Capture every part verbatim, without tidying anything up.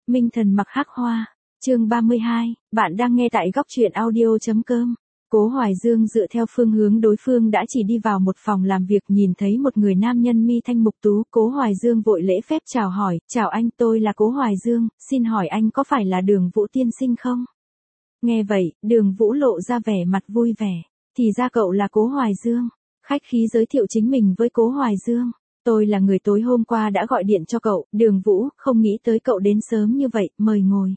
Minh thần mặc hắc hoa. Chương ba mươi hai, bạn đang nghe tại góc truyện audio chấm com. Cố Hoài Dương dựa theo phương hướng đối phương đã chỉ đi vào một phòng làm việc, nhìn thấy một người nam nhân mi thanh mục tú, Cố Hoài Dương vội lễ phép chào hỏi, "Chào anh, tôi là Cố Hoài Dương, xin hỏi anh có phải là Đường Vũ tiên sinh không?" Nghe vậy, Đường Vũ lộ ra vẻ mặt vui vẻ, "Thì ra cậu là Cố Hoài Dương." Khách khí giới thiệu chính mình với Cố Hoài Dương, "Tôi là người tối hôm qua đã gọi điện cho cậu, Đường Vũ, không nghĩ tới cậu đến sớm như vậy, mời ngồi."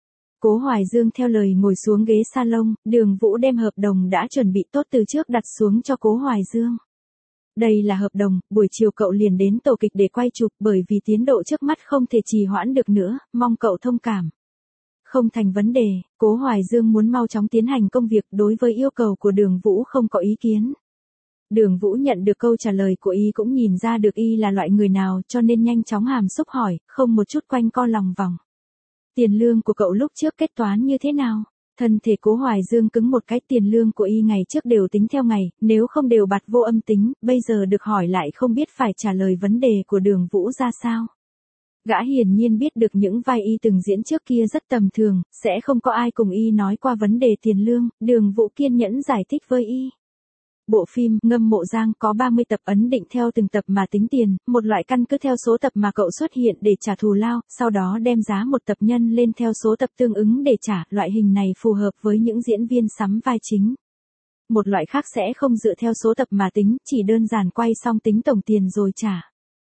Cố Hoài Dương theo lời ngồi xuống ghế salon, Đường Vũ đem hợp đồng đã chuẩn bị tốt từ trước đặt xuống cho Cố Hoài Dương. "Đây là hợp đồng, buổi chiều cậu liền đến tổ kịch để quay chụp, bởi vì tiến độ trước mắt không thể trì hoãn được nữa, mong cậu thông cảm." "Không thành vấn đề." Cố Hoài Dương muốn mau chóng tiến hành công việc, đối với yêu cầu của Đường Vũ không có ý kiến. Đường Vũ nhận được câu trả lời của y cũng nhìn ra được y là loại người nào, cho nên nhanh chóng hàm xúc hỏi, không một chút quanh co lòng vòng. "Tiền lương của cậu lúc trước kết toán như thế nào?" Thân thể Cố Hoài Dương cứng một cái, tiền lương của y ngày trước đều tính theo ngày, nếu không đều bạt vô âm tính, bây giờ được hỏi lại không biết phải trả lời vấn đề của Đường Vũ ra sao. Gã hiển nhiên biết được những vai y từng diễn trước kia rất tầm thường, sẽ không có ai cùng y nói qua vấn đề tiền lương, Đường Vũ kiên nhẫn giải thích với y. "Bộ phim Ngâm Mộ Giang có ba mươi tập, ấn định theo từng tập mà tính tiền, một loại căn cứ theo số tập mà cậu xuất hiện để trả thù lao, sau đó đem giá một tập nhân lên theo số tập tương ứng để trả, loại hình này phù hợp với những diễn viên sắm vai chính. Một loại khác sẽ không dựa theo số tập mà tính, chỉ đơn giản quay xong tính tổng tiền rồi trả."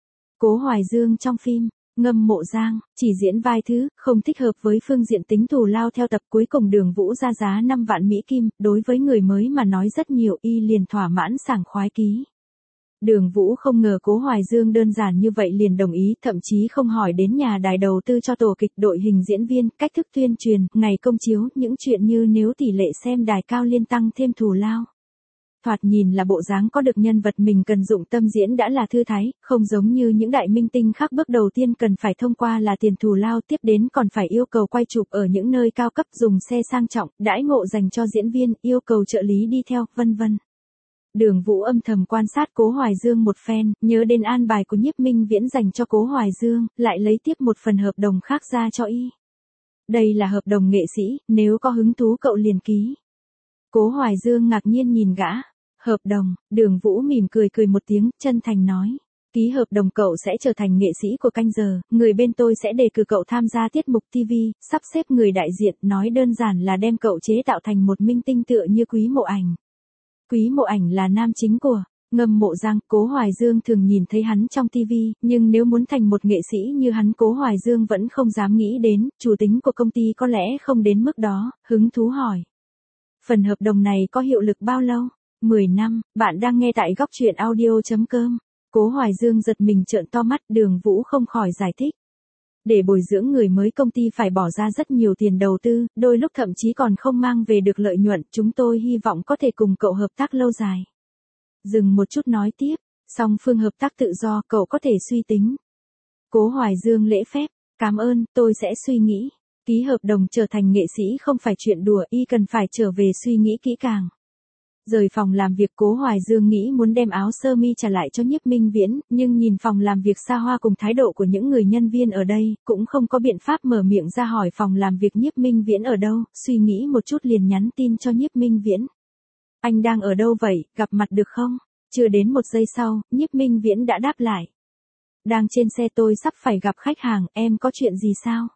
Cố Hoài Dương trong phim Ngâm Mộ Giang chỉ diễn vai thứ, không thích hợp với phương diện tính thù lao theo tập, cuối cùng Đường Vũ ra giá năm vạn Mỹ Kim, đối với người mới mà nói rất nhiều, y liền thỏa mãn sảng khoái ký. Đường Vũ không ngờ Cố Hoài Dương đơn giản như vậy liền đồng ý, thậm chí không hỏi đến nhà đài đầu tư cho tổ kịch, đội hình diễn viên, cách thức tuyên truyền, ngày công chiếu, những chuyện như nếu tỷ lệ xem đài cao liên tăng thêm thù lao. Thoạt nhìn là bộ dáng có được nhân vật mình cần dụng tâm diễn đã là thư thái, không giống như những đại minh tinh khác, bước đầu tiên cần phải thông qua là tiền thù lao, tiếp đến còn phải yêu cầu quay chụp ở những nơi cao cấp, dùng xe sang trọng, đãi ngộ dành cho diễn viên, yêu cầu trợ lý đi theo, vân vân. Đường Vũ âm thầm quan sát Cố Hoài Dương một phen, nhớ đến an bài của Nhiếp Minh Viễn dành cho Cố Hoài Dương, lại lấy tiếp một phần hợp đồng khác ra cho y. "Đây là hợp đồng nghệ sĩ, nếu có hứng thú cậu liền ký." Cố Hoài Dương ngạc nhiên nhìn gã. "Hợp đồng?" Đường Vũ mỉm cười cười một tiếng, chân thành nói. "Ký hợp đồng cậu sẽ trở thành nghệ sĩ của canh giờ, người bên tôi sẽ đề cử cậu tham gia tiết mục ti vi, sắp xếp người đại diện, nói đơn giản là đem cậu chế tạo thành một minh tinh tựa như Quý Mộ Ảnh." Quý Mộ Ảnh là nam chính của Ngâm Mộ Giang, Cố Hoài Dương thường nhìn thấy hắn trong ti vi, nhưng nếu muốn thành một nghệ sĩ như hắn, Cố Hoài Dương vẫn không dám nghĩ đến, chủ tính của công ty có lẽ không đến mức đó, hứng thú hỏi. "Phần hợp đồng này có hiệu lực bao lâu?" mười năm, bạn đang nghe tại góc truyện audio chấm com. Cố Hoài Dương giật mình trợn to mắt, Đường Vũ không khỏi giải thích. "Để bồi dưỡng người mới công ty phải bỏ ra rất nhiều tiền đầu tư, đôi lúc thậm chí còn không mang về được lợi nhuận, chúng tôi hy vọng có thể cùng cậu hợp tác lâu dài." Dừng một chút nói tiếp, "Song phương hợp tác tự do, cậu có thể suy tính." Cố Hoài Dương lễ phép, "Cảm ơn, tôi sẽ suy nghĩ." Ký hợp đồng trở thành nghệ sĩ không phải chuyện đùa, y cần phải trở về suy nghĩ kỹ càng. Rời phòng làm việc, Cố Hoài Dương nghĩ muốn đem áo sơ mi trả lại cho Nhiếp Minh Viễn, nhưng nhìn phòng làm việc xa hoa cùng thái độ của những người nhân viên ở đây, cũng không có biện pháp mở miệng ra hỏi phòng làm việc Nhiếp Minh Viễn ở đâu, suy nghĩ một chút liền nhắn tin cho Nhiếp Minh Viễn. "Anh đang ở đâu vậy, gặp mặt được không?" Chưa đến một giây sau, Nhiếp Minh Viễn đã đáp lại. "Đang trên xe, tôi sắp phải gặp khách hàng, em có chuyện gì sao?"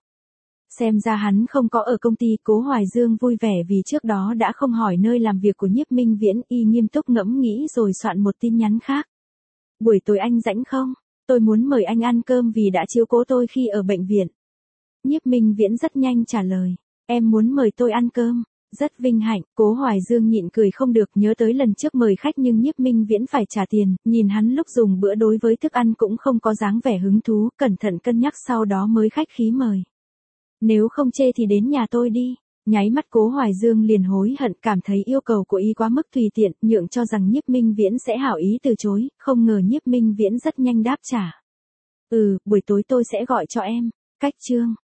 Xem ra hắn không có ở công ty. Cố Hoài Dương vui vẻ vì trước đó đã không hỏi nơi làm việc của Nhiếp Minh Viễn, y nghiêm túc ngẫm nghĩ rồi soạn một tin nhắn khác. "Buổi tối anh rảnh không? Tôi muốn mời anh ăn cơm vì đã chiếu cố tôi khi ở bệnh viện." Nhiếp Minh Viễn rất nhanh trả lời. "Em muốn mời tôi ăn cơm? Rất vinh hạnh." Cố Hoài Dương nhịn cười không được, nhớ tới lần trước mời khách nhưng Nhiếp Minh Viễn phải trả tiền, nhìn hắn lúc dùng bữa đối với thức ăn cũng không có dáng vẻ hứng thú, cẩn thận cân nhắc sau đó mới khách khí mời. "Nếu không chê thì đến nhà tôi đi." Nháy mắt Cố Hoài Dương liền hối hận, cảm thấy yêu cầu của y quá mức tùy tiện, nhượng cho rằng Nhiếp Minh Viễn sẽ hảo ý từ chối, không ngờ Nhiếp Minh Viễn rất nhanh đáp trả. "Ừ, buổi tối tôi sẽ gọi cho em." Cách chương